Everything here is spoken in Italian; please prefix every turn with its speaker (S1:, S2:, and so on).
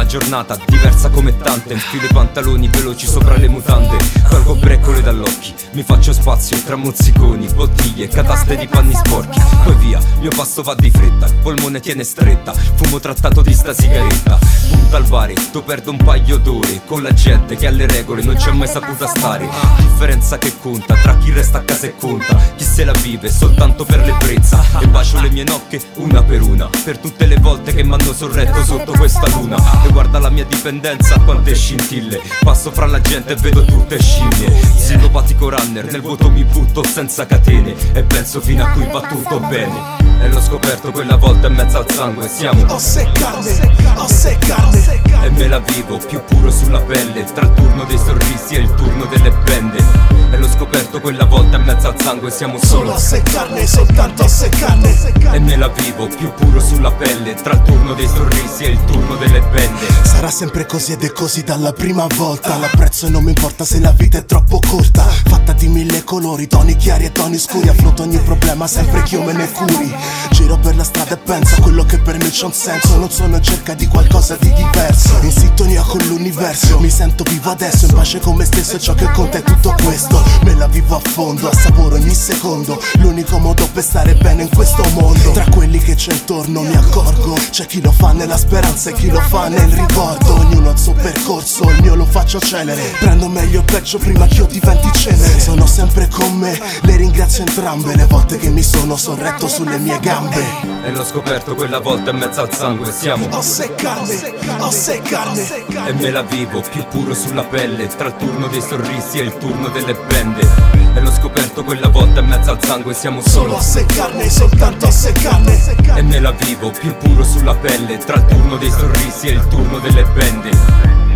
S1: giornata diversa come tante, infilo i pantaloni veloci sopra le mutande, colgo breccole dall'occhi, mi faccio spazio tra mozziconi, bottiglie, cataste di panni sporchi. Poi via, mio passo va di fretta, il polmone tiene stretta, fumo trattato di sta sigaretta. Punta al baretto, perdo un paio d'ore con la gente che alle regole non c'è mai saputa stare. Differenza che conta tra chi resta a casa e conta, chi se la vive soltanto per l'ebbrezza. E bacio le mie nocche una per una, per tutte le volte che m'hanno sorretto sotto questa luna. E guarda la mia dipendenza, quante scintille, passo fra la gente e vedo tutte scimmie. Psicopatico runner, nel vuoto mi butto senza catene e penso fino a qui va tutto bene. E l'ho scoperto quella volta in mezzo al sangue, siamo
S2: ossa e carne,
S1: e me la vivo più puro sulla pelle, tra il turno dei sorrisi e il turno delle bende. E l'ho scoperto quella volta in mezzo al sangue, siamo solo
S2: ossa e carne, soltanto ossa e carne.
S1: E me la vivo più puro sulla pelle, tra il turno dei sorrisi e il turno delle bende.
S2: Sarà sempre così ed è così dalla prima volta. L'apprezzo e non mi importa se la vita è troppo corta, fatta di mille colori, toni chiari e toni scuri. Affronto ogni problema sempre che io me ne curi. Giro per la strada e penso a quello che per me c'ha un senso. Non sono in cerca di qualcosa di diverso, in sintonia con l'universo. Mi sento vivo adesso, in pace con me stesso, e ciò che conta è tutto questo. Me la vivo a fondo, assaporo ogni secondo. L'unico modo per stare bene in questo mondo. Tra quelli che c'è intorno mi accorgo, c'è chi lo fa nella speranza e chi lo fa nel ricordo. Ognuno ha il suo percorso, il mio lo faccio celere. Prendo meglio o peggio prima che io diventi cenere. Sono sempre con me, le ringrazio entrambe le volte che mi sono sorretto sulle mie gambe.
S1: E l'ho scoperto quella volta in mezzo al sangue, siamo
S2: ossa e carne,
S1: e me la vivo più puro sulla pelle, tra il turno dei sorrisi e il turno delle bende. E l'ho scoperto quella volta in mezzo al sangue, siamo solo
S2: ossa e carne, soltanto ossa e carne.
S1: E me la vivo più puro sulla pelle, tra il turno dei sorrisi e il turno delle bende.